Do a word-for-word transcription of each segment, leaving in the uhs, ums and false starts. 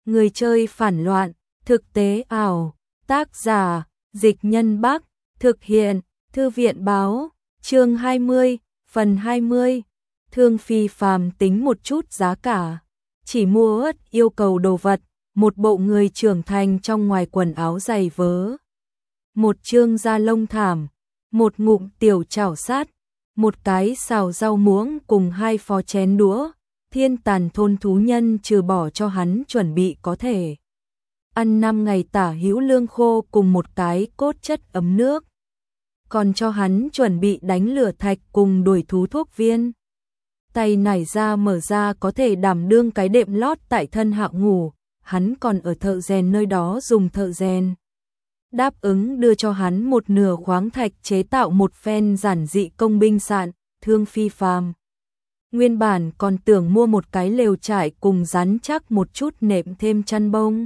Người chơi phản loạn, thực tế ảo, tác giả, Dịch Nhân Bắc, thực hiện, Thư viện báo, chương hai mươi, phần hai mươi. Thương Phi Phàm tính một chút giá cả, chỉ mua yêu cầu đồ vật, một bộ người trưởng thành trong ngoài quần áo giày vớ, một chương da lông thảm, một ngụm tiểu chảo sát, một cái xào rau muỗng cùng hai phó chén đũa. Thiên Tàn thôn thú nhân trừ bỏ cho hắn chuẩn bị có thể ăn năm ngày tả hữu lương khô cùng một cái cốt chất ấm nước, còn cho hắn chuẩn bị đánh lửa thạch cùng đuổi thú thuốc viên. Tay nải ra mở ra có thể đảm đương cái đệm lót tại thân hạ ngủ, hắn còn ở thợ rèn nơi đó dùng thợ rèn đáp ứng đưa cho hắn một nửa khoáng thạch chế tạo một phen giản dị công binh sạn. Thương Phi Phàm nguyên bản còn tưởng mua một cái lều trải cùng rắn chắc một chút nệm thêm chăn bông,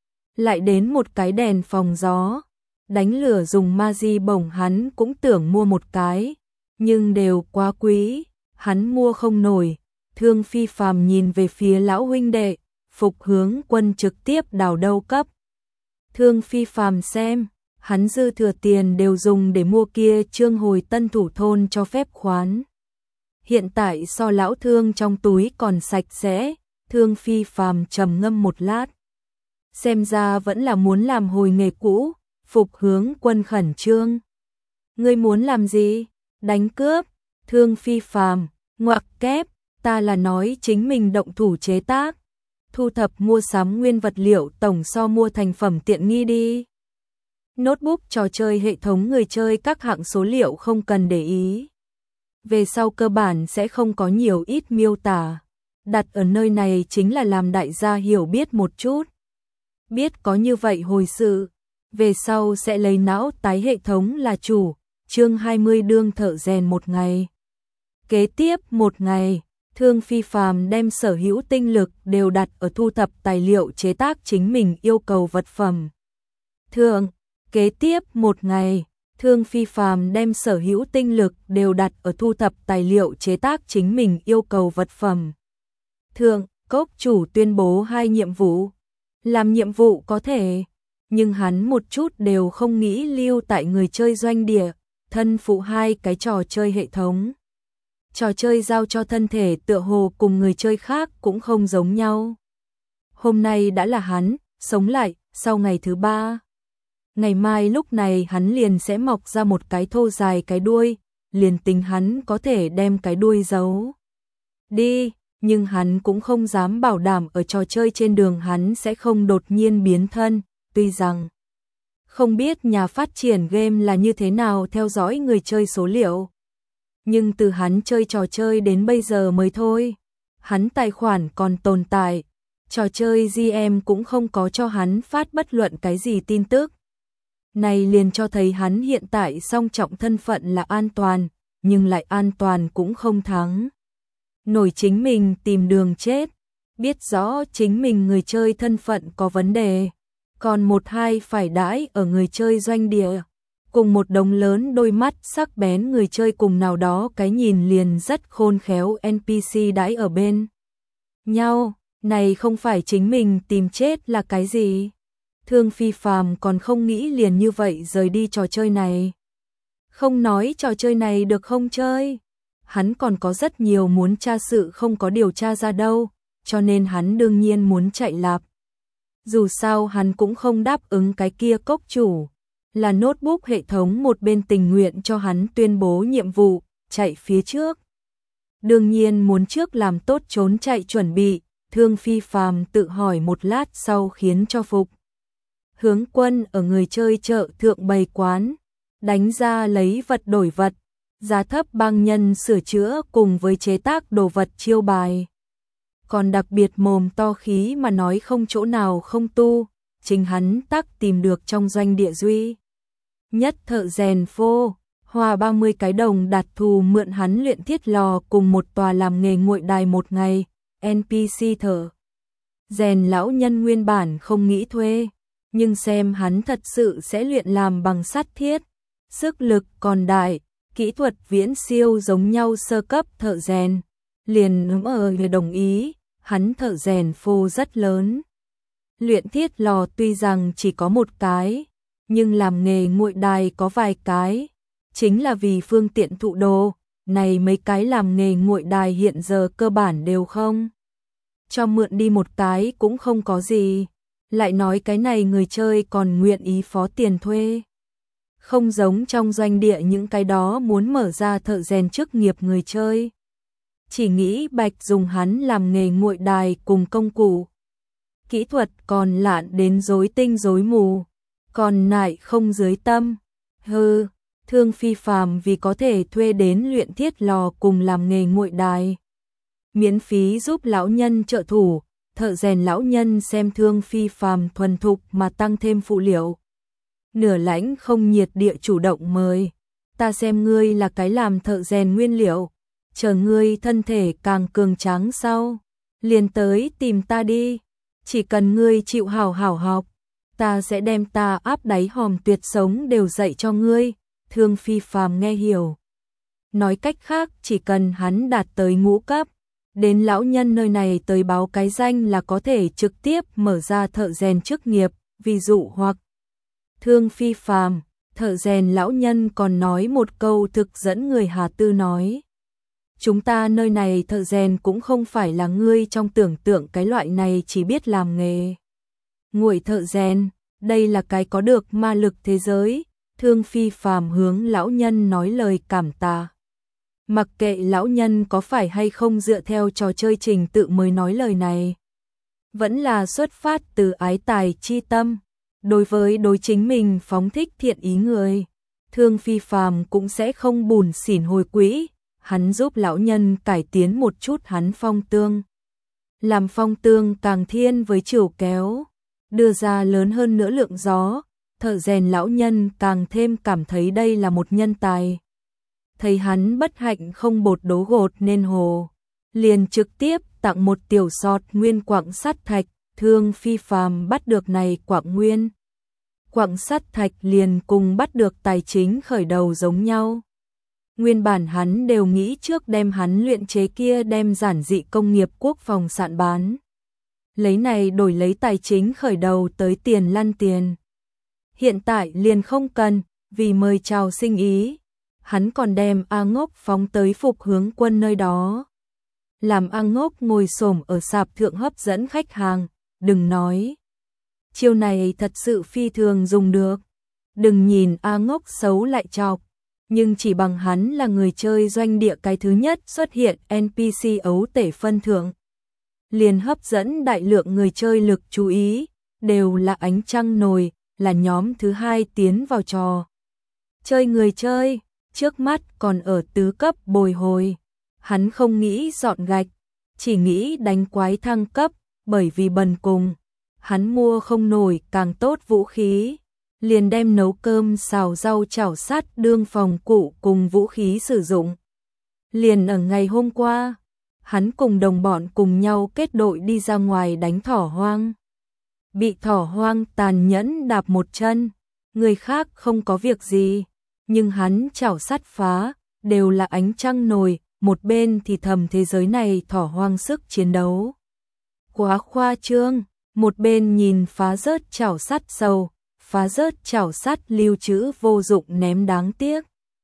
lại đến một cái đèn phòng gió, đánh lửa dùng ma-di bổng hắn cũng tưởng mua một cái, nhưng đều quá quý, hắn mua không nổi. Thương Phi Phàm nhìn về phía lão huynh đệ, Phục Hướng Quân trực tiếp đào đâu cấp. Thương Phi Phàm xem, hắn dư thừa tiền đều dùng để mua kia trương hồi tân thủ thôn cho phép khoán. Hiện tại so lão Thương trong túi còn sạch sẽ. Thương Phi Phàm trầm ngâm một lát, xem ra vẫn là muốn làm hồi nghề cũ. Phục Hướng Quân khẩn trương, ngươi muốn làm gì? Đánh cướp? Thương Phi Phàm ngoặc kép, ta là nói chính mình động thủ chế tác, thu thập mua sắm nguyên vật liệu tổng so mua thành phẩm tiện nghi đi. Notebook trò chơi hệ thống người chơi các hạng số liệu không cần để ý, về sau cơ bản sẽ không có nhiều ít miêu tả, đặt ở nơi này chính là làm đại gia hiểu biết một chút. Biết có như vậy hồi sự, về sau sẽ lấy não tái hệ thống là chủ. Chương hai mươi đương thợ rèn một ngày. Kế tiếp một ngày, Thương Phi Phàm đem sở hữu tinh lực đều đặt ở thu thập tài liệu chế tác chính mình yêu cầu vật phẩm. Thường, kế tiếp một ngày, Thương Phi Phàm đem sở hữu tinh lực đều đặt ở thu thập tài liệu chế tác chính mình yêu cầu vật phẩm. Thượng, cốc chủ tuyên bố hai nhiệm vụ. Làm nhiệm vụ có thể, nhưng hắn một chút đều không nghĩ lưu tại người chơi doanh địa, thân phụ hai cái trò chơi hệ thống. Trò chơi giao cho thân thể tựa hồ cùng người chơi khác cũng không giống nhau. Hôm nay đã là hắn sống lại sau ngày thứ ba. Ngày mai lúc này hắn liền sẽ mọc ra một cái thô dài cái đuôi, liền tính hắn có thể đem cái đuôi giấu đi, nhưng hắn cũng không dám bảo đảm ở trò chơi trên đường hắn sẽ không đột nhiên biến thân. Tuy rằng không biết nhà phát triển game là như thế nào theo dõi người chơi số liệu, nhưng từ hắn chơi trò chơi đến bây giờ mới thôi, hắn tài khoản còn tồn tại, trò chơi giê em cũng không có cho hắn phát bất luận cái gì tin tức. Này liền cho thấy hắn hiện tại song trọng thân phận là an toàn, nhưng lại an toàn cũng không thắng nổi chính mình tìm đường chết, biết rõ chính mình người chơi thân phận có vấn đề, còn một hai phải đãi ở người chơi doanh địa, cùng một đống lớn đôi mắt sắc bén người chơi cùng nào đó cái nhìn liền rất khôn khéo en pê xê đãi ở bên nhau, này không phải chính mình tìm chết là cái gì? Thương Phi Phàm còn không nghĩ liền như vậy rời đi trò chơi này. Không nói trò chơi này được không chơi, hắn còn có rất nhiều muốn tra sự không có điều tra ra đâu, cho nên hắn đương nhiên muốn chạy lạp. Dù sao hắn cũng không đáp ứng cái kia cốc chủ, là notebook hệ thống một bên tình nguyện cho hắn tuyên bố nhiệm vụ, chạy phía trước. Đương nhiên muốn trước làm tốt trốn chạy chuẩn bị. Thương Phi Phàm tự hỏi một lát sau khiến cho Phục Hướng Quân ở người chơi chợ thượng bày quán, đánh ra lấy vật đổi vật, giá thấp băng nhân sửa chữa cùng với chế tác đồ vật chiêu bài. Còn đặc biệt mồm to khí mà nói không chỗ nào không tu, chính hắn tắc tìm được trong doanh địa duy nhất thợ rèn phô, hoa ba mươi cái đồng đặt thù mượn hắn luyện thiết lò cùng một tòa làm nghề nguội đài một ngày. en pê xê thợ rèn lão nhân nguyên bản không nghĩ thuê, nhưng xem hắn thật sự sẽ luyện làm bằng sắt thiết, sức lực còn đại, kỹ thuật viễn siêu giống nhau sơ cấp thợ rèn, liền ở đồng ý. Hắn thợ rèn phô rất lớn, Luyện thiết lò tuy rằng chỉ có một cái, nhưng làm nghề nguội đài có vài cái, chính là vì phương tiện thụ đồ, này mấy cái làm nghề nguội đài hiện giờ cơ bản đều không. Cho mượn đi một cái cũng không có gì, lại nói cái này người chơi còn nguyện ý phó tiền thuê. Không giống trong doanh địa những cái đó muốn mở ra thợ rèn chức nghiệp người chơi. Chỉ nghĩ Bạch dùng hắn làm nghề nguội đài cùng công cụ. Kỹ thuật còn lạn đến rối tinh rối mù, còn nại không dưới tâm. Hừ, Thương Phi Phàm vì có thể thuê đến luyện thiết lò cùng làm nghề nguội đài. Miễn phí giúp lão nhân trợ thủ, thợ rèn lão nhân xem Thương Phi Phàm thuần thục mà tăng thêm phụ liệu. Nửa lãnh không nhiệt địa chủ động mời, ta xem ngươi là cái làm thợ rèn nguyên liệu, chờ ngươi thân thể càng cường tráng sau, liền tới tìm ta đi, chỉ cần ngươi chịu hảo hảo học, ta sẽ đem ta áp đáy hòm tuyệt sống đều dạy cho ngươi. Thương Phi Phàm nghe hiểu. Nói cách khác, chỉ cần hắn đạt tới ngũ cấp, đến lão nhân nơi này tới báo cái danh là có thể trực tiếp mở ra thợ rèn chức nghiệp, ví dụ hoặc Thương Phi Phàm, thợ rèn lão nhân còn nói một câu thực dẫn người Hà Tư nói. Chúng ta nơi này thợ rèn cũng không phải là ngươi trong tưởng tượng cái loại này chỉ biết làm nghề nguội thợ rèn, đây là cái có được ma lực thế giới. Thương Phi Phàm hướng lão nhân nói lời cảm tạ. Mặc kệ lão nhân có phải hay không dựa theo trò chơi trình tự mới nói lời này, vẫn là xuất phát từ ái tài chi tâm. Đối với đối chính mình phóng thích thiện ý người, Thương Phi Phàm cũng sẽ không bùn xỉn hồi quỹ, hắn giúp lão nhân cải tiến một chút hắn phong tương. Làm phong tương càng thiên với chiều kéo, đưa ra lớn hơn nữa lượng gió, thợ rèn lão nhân càng thêm cảm thấy đây là một nhân tài. Thấy hắn bất hạnh không bột đố gột nên hồ, liền trực tiếp tặng một tiểu sọt nguyên quặng sắt thạch. Thương Phi Phàm bắt được này quặng nguyên quặng sắt thạch liền cùng bắt được tài chính khởi đầu giống nhau. Nguyên bản hắn đều nghĩ trước đem hắn luyện chế kia đem giản dị công nghiệp quốc phòng sạn bán, lấy này đổi lấy tài chính khởi đầu tới tiền lăn tiền. Hiện tại liền không cần, vì mời chào sinh ý, hắn còn đem A Ngốc phóng tới Phục Hướng Quân nơi đó. Làm A Ngốc ngồi xổm ở sạp thượng hấp dẫn khách hàng, đừng nói. Chiêu này thật sự phi thường dùng được. Đừng nhìn A Ngốc xấu lại chọc, nhưng chỉ bằng hắn là người chơi doanh địa cái thứ nhất xuất hiện en pê xê ấu tể phân thượng, liền hấp dẫn đại lượng người chơi lực chú ý, đều là ánh trăng nồi, là nhóm thứ hai tiến vào trò chơi người chơi, trước mắt còn ở tứ cấp bồi hồi. Hắn không nghĩ dọn gạch, chỉ nghĩ đánh quái thăng cấp, bởi vì bần cùng, hắn mua không nổi càng tốt vũ khí, liền đem nấu cơm xào rau chảo sắt đương phòng cụ cùng vũ khí sử dụng. Liền ở ngày hôm qua, hắn cùng đồng bọn cùng nhau kết đội đi ra ngoài đánh thỏ hoang. Bị thỏ hoang tàn nhẫn đạp một chân, người khác không có việc gì, nhưng hắn chảo sắt phá, đều là ánh trăng nồi, một bên thì thầm thế giới này thỏ hoang sức chiến đấu quá khoa trương, một bên nhìn phá rớt chảo sắt sầu, phá rớt chảo sắt lưu trữ vô dụng ném đáng tiếc.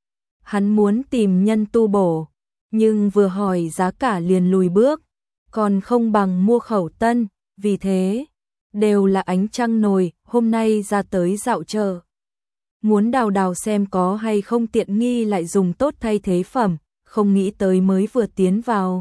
Hắn muốn tìm nhân tu bổ, nhưng vừa hỏi giá cả liền lùi bước, còn không bằng mua khẩu tân, vì thế, đều là ánh trăng nồi, hôm nay ra tới dạo chợ. Muốn đào đào xem có hay không tiện nghi lại dùng tốt thay thế phẩm, không nghĩ tới mới vừa tiến vào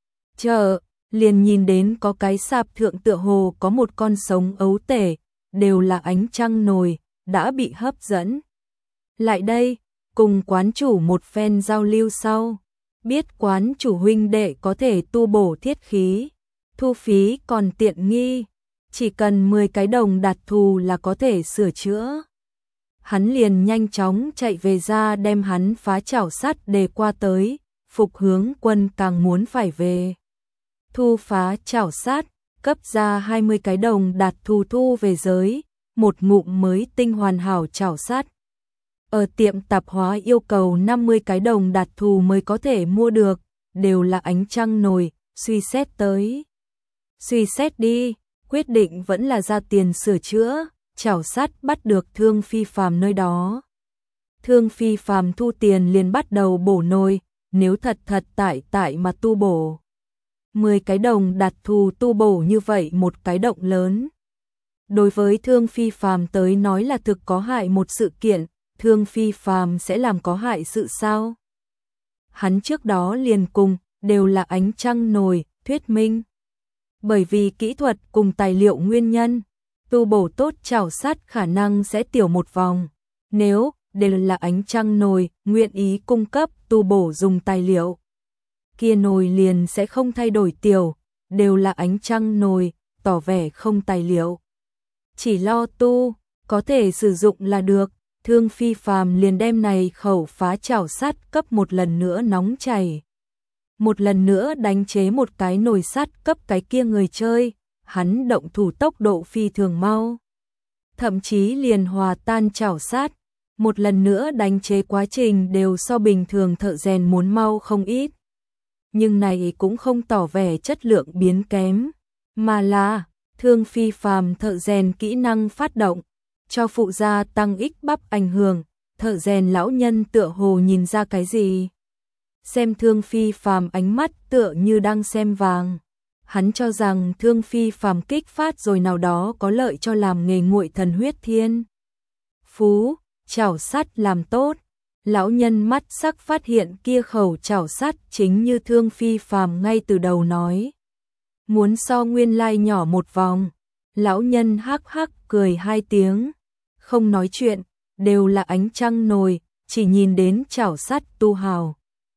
chợ, liền nhìn đến có cái sạp thượng tựa hồ có một con sống ấu tể, đều là ánh trăng nồi, đã bị hấp dẫn. Lại đây, cùng quán chủ một phen giao lưu sau, biết quán chủ huynh đệ có thể tu bổ thiết khí, thu phí còn tiện nghi, chỉ cần mười cái đồng đạt thù là có thể sửa chữa. Hắn liền nhanh chóng chạy về ra đem hắn phá chảo sắt đề qua tới, Phục Hướng Quân càng muốn phải về. Thu phá chảo sắt, cấp ra hai mươi cái đồng đạt thù thu về giới, một ngụm mới tinh hoàn hảo chảo sắt. Ở tiệm tạp hóa yêu cầu năm mươi cái đồng đạt thù mới có thể mua được, đều là ánh trăng nồi, suy xét tới. Suy xét đi, quyết định vẫn là ra tiền sửa chữa, chảo sắt bắt được Thương Phi Phàm nơi đó. Thương Phi Phàm thu tiền liền bắt đầu bổ nồi, nếu thật thật tại tại mà tu bổ. mười cái đồng đặt thù tu bổ như vậy một cái động lớn. Đối với Thương Phi Phàm tới nói là thực có hại một sự kiện, Thương Phi Phàm sẽ làm có hại sự sao? Hắn trước đó liền cùng, đều là ánh trăng nồi, thuyết minh. Bởi vì kỹ thuật cùng tài liệu nguyên nhân, tu bổ tốt chảo sắt khả năng sẽ tiểu một vòng. Nếu đều là ánh trăng nồi, nguyện ý cung cấp tu bổ dùng tài liệu, kia nồi liền sẽ không thay đổi tiểu, đều là ánh trăng nồi, tỏ vẻ không tài liệu. Chỉ lo tu, có thể sử dụng là được. Thương Phi Phàm liền đem này khẩu phá chảo sắt cấp một lần nữa nóng chảy. Một lần nữa đánh chế một cái nồi sắt cấp cái kia người chơi, hắn động thủ tốc độ phi thường mau. Thậm chí liền hòa tan chảo sắt, một lần nữa đánh chế quá trình đều so bình thường thợ rèn muốn mau không ít. Nhưng này cũng không tỏ vẻ chất lượng biến kém, mà là Thương Phi Phàm thợ rèn kỹ năng phát động, cho phụ gia tăng ích bắp ảnh hưởng, thợ rèn lão nhân tựa hồ nhìn ra cái gì. Xem Thương Phi Phàm ánh mắt tựa như đang xem vàng. Hắn cho rằng Thương Phi Phàm kích phát rồi nào đó có lợi cho làm nghề nguội thần huyết thiên. Phú, chảo sắt làm tốt. Lão nhân mắt sắc phát hiện kia khẩu chảo sắt chính như Thương Phi Phàm ngay từ đầu nói. Muốn so nguyên lai nhỏ một vòng. Lão nhân hắc hắc cười hai tiếng. Không nói chuyện, đều là ánh trăng nồi, chỉ nhìn đến chảo sắt tu hào.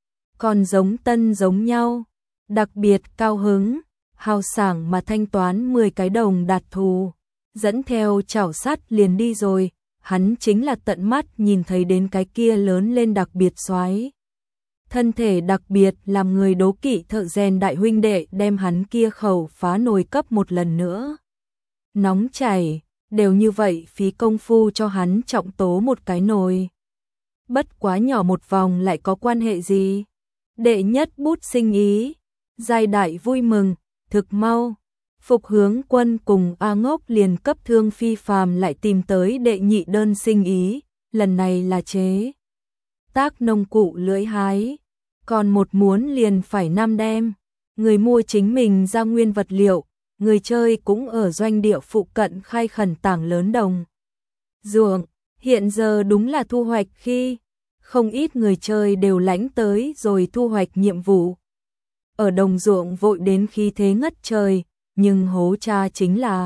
Còn giống tân giống nhau, đặc biệt cao hứng, hào sảng mà thanh toán mười cái đồng đạt thù, dẫn theo chảo sắt liền đi rồi, hắn chính là tận mắt nhìn thấy đến cái kia lớn lên đặc biệt xoái. Thân thể đặc biệt làm người đố kỵ thợ rèn đại huynh đệ đem hắn kia khẩu phá nồi cấp một lần nữa. Nóng chảy, đều như vậy phí công phu cho hắn trọng tố một cái nồi. Bất quá nhỏ một vòng lại có quan hệ gì? Đệ nhất bút sinh ý, giai đại vui mừng, thực mau. Phục Hướng Quân cùng A Ngốc liền cấp Thương Phi Phàm lại tìm tới đệ nhị đơn sinh ý, lần này là chế tác nông cụ lưỡi hái, còn một muốn liền phải năm đem. Người mua chính mình ra nguyên vật liệu, người chơi cũng ở doanh địa phụ cận khai khẩn tảng lớn đồng ruộng, hiện giờ đúng là thu hoạch khi không ít người chơi đều lãnh tới rồi thu hoạch nhiệm vụ. Ở đồng ruộng vội đến khi thế ngất trời, nhưng hố cha chính là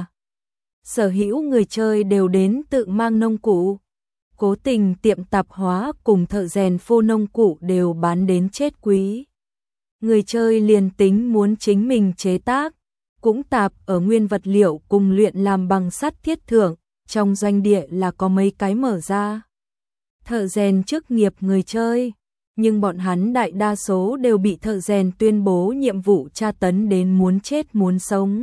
sở hữu người chơi đều đến tự mang nông cụ. Cố tình tiệm tạp hóa cùng thợ rèn phô nông cụ đều bán đến chết quý. Người chơi liền tính muốn chính mình chế tác, cũng tạp ở nguyên vật liệu cùng luyện làm bằng sắt thiết thượng, trong doanh địa là có mấy cái mở ra. Thợ rèn chức nghiệp người chơi, nhưng bọn hắn đại đa số đều bị thợ rèn tuyên bố nhiệm vụ tra tấn đến muốn chết muốn sống.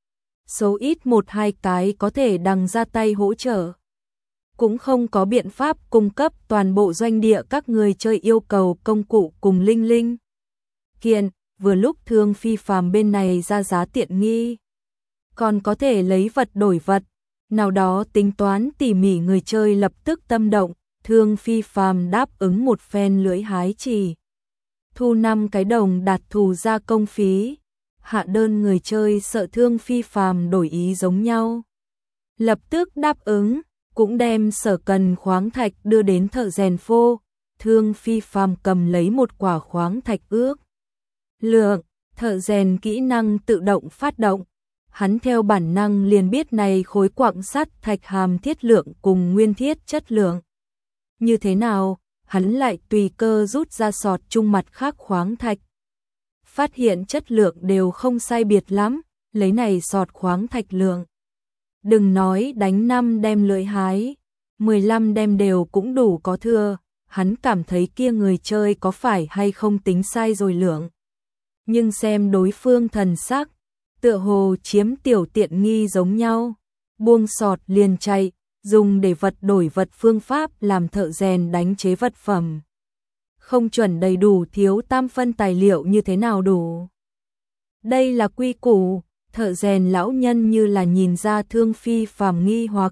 Số ít một hai cái có thể đằng ra tay hỗ trợ. Cũng không có biện pháp cung cấp toàn bộ doanh địa các người chơi yêu cầu công cụ cùng linh linh kiện, vừa lúc Thương Phi Phàm bên này ra giá tiện nghi. Còn có thể lấy vật đổi vật, nào đó tính toán tỉ mỉ người chơi lập tức tâm động, Thương Phi Phàm đáp ứng một phen lưỡi hái chỉ. Thu năm cái đồng đạt thù gia công phí, hạ đơn người chơi sợ Thương Phi Phàm đổi ý giống nhau. Lập tức đáp ứng, cũng đem sở cần khoáng thạch đưa đến thợ rèn phô, Thương Phi Phàm cầm lấy một quả khoáng thạch ước lượng, thợ rèn kỹ năng tự động phát động. Hắn theo bản năng liền biết này khối quặng sắt thạch hàm thiết lượng cùng nguyên thiết chất lượng. Như thế nào, hắn lại tùy cơ rút ra sọt chung mặt khác khoáng thạch. Phát hiện chất lượng đều không sai biệt lắm, lấy này sọt khoáng thạch lượng. Đừng nói đánh năm đem lưỡi hái, mười lăm đem đều cũng đủ có thừa, hắn cảm thấy kia người chơi có phải hay không tính sai rồi lượng. Nhưng xem đối phương thần sắc, tựa hồ chiếm tiểu tiện nghi giống nhau, buông sọt liền chạy, dùng để vật đổi vật phương pháp làm thợ rèn đánh chế vật phẩm. Không chuẩn đầy đủ thiếu tam phân tài liệu như thế nào đủ. Đây là quy củ, Thợ rèn lão nhân như là nhìn ra Thương Phi Phàm nghi hoặc.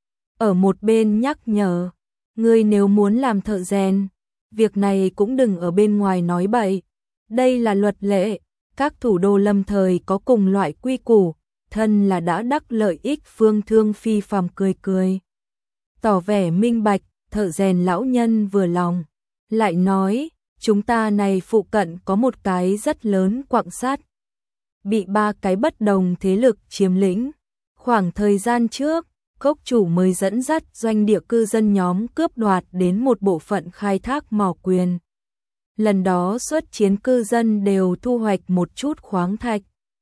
Ở một bên nhắc nhở, ngươi nếu muốn làm thợ rèn, việc này cũng đừng ở bên ngoài nói bậy. Đây là luật lệ, các thủ đô lâm thời có cùng loại quy củ, thân là đã đắc lợi ích phương. Thương Phi Phàm cười cười, tỏ vẻ minh bạch. Thợ rèn lão nhân vừa lòng, lại nói, chúng ta này phụ cận có một cái rất lớn quặng sắt, bị ba cái bất đồng thế lực chiếm lĩnh. Khoảng thời gian trước, cốc chủ mới dẫn dắt doanh địa cư dân nhóm cướp đoạt đến một bộ phận khai thác mỏ quyền. Lần đó xuất chiến cư dân đều thu hoạch một chút khoáng thạch.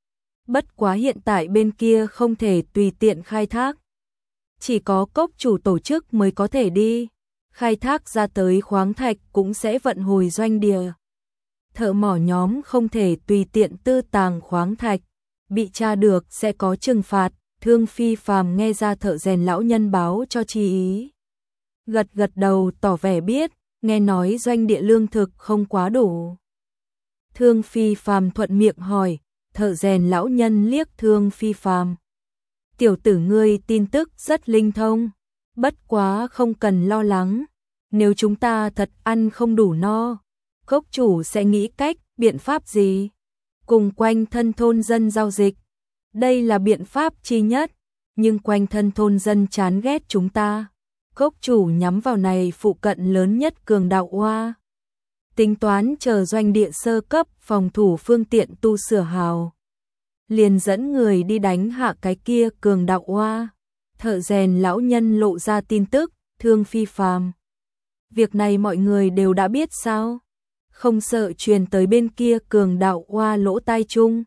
Bất quá hiện tại bên kia không thể tùy tiện khai thác. Chỉ có cốc chủ tổ chức mới có thể đi. Khai thác ra tới khoáng thạch cũng sẽ vận hồi doanh địa. Thợ mỏ nhóm không thể tùy tiện tư tàng khoáng thạch. Bị tra được sẽ có trừng phạt. Thương Phi Phàm nghe ra thợ rèn lão nhân báo cho chi ý. Gật gật đầu tỏ vẻ biết, nghe nói doanh địa lương thực không quá đủ. Thương Phi Phàm thuận miệng hỏi, thợ rèn lão nhân liếc Thương Phi Phàm. Tiểu tử ngươi tin tức rất linh thông, bất quá không cần lo lắng, nếu chúng ta thật ăn không đủ no, cốc chủ sẽ nghĩ cách, biện pháp gì? Cùng quanh thân thôn dân giao dịch. Đây là biện pháp chi nhất, nhưng quanh thân thôn dân chán ghét chúng ta. Cốc chủ nhắm vào này phụ cận lớn nhất cường đạo oa. Tính toán chờ doanh địa sơ cấp phòng thủ phương tiện tu sửa hào. Liền dẫn người đi đánh hạ cái kia cường đạo oa. Thợ rèn lão nhân lộ ra tin tức, Thương Phi Phàm. Việc này mọi người đều đã biết sao? Không sợ truyền tới bên kia cường đạo oa lỗ tai chung.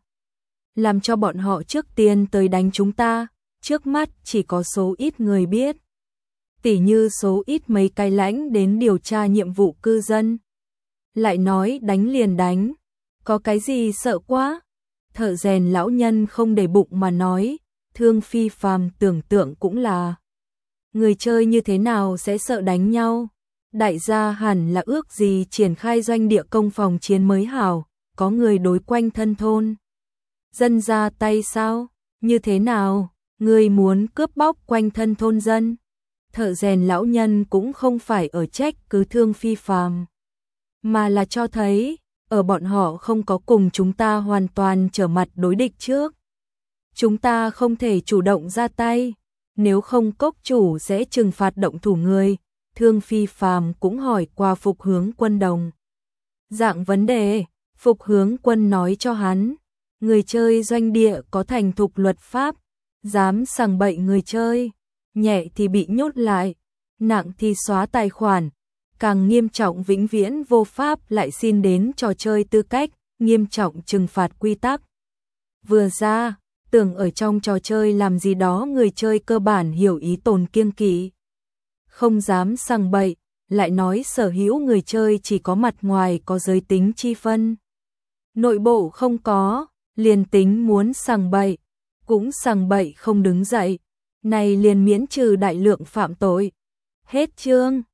Làm cho bọn họ trước tiên tới đánh chúng ta, trước mắt chỉ có số ít người biết. Tỉ như số ít mấy cái lãnh đến điều tra nhiệm vụ cư dân. Lại nói đánh liền đánh, có cái gì sợ quá? Thợ rèn lão nhân không để bụng mà nói, Thương Phi Phàm tưởng tượng cũng là. Người chơi như thế nào sẽ sợ đánh nhau? Đại gia hẳn là ước gì triển khai doanh địa công phòng chiến mới hảo, có người đối quanh thân thôn. Dân ra tay sao? Như thế nào? Người muốn cướp bóc quanh thân thôn dân? Thợ rèn lão nhân cũng không phải ở trách cứ Thương Phi Phàm, mà là cho thấy, ở bọn họ không có cùng chúng ta hoàn toàn trở mặt đối địch trước. Chúng ta không thể chủ động ra tay, nếu không cốc chủ sẽ trừng phạt động thủ người. Thương Phi Phàm cũng hỏi qua Phục Hướng Quân đồng dạng vấn đề, Phục Hướng Quân nói cho hắn, người chơi doanh địa có thành thục luật pháp, dám sằng bậy người chơi, nhẹ thì bị nhốt lại, nặng thì xóa tài khoản, càng nghiêm trọng vĩnh viễn vô pháp lại xin đến trò chơi tư cách, nghiêm trọng trừng phạt quy tắc. Vừa ra, tưởng ở trong trò chơi làm gì đó người chơi cơ bản hiểu ý tồn kiêng kỵ. Không dám sằng bậy, lại nói sở hữu người chơi chỉ có mặt ngoài có giới tính chi phân. Nội bộ không có, liền tính muốn sằng bậy, cũng sằng bậy không đứng dậy, này liền miễn trừ đại lượng phạm tội. Hết chương.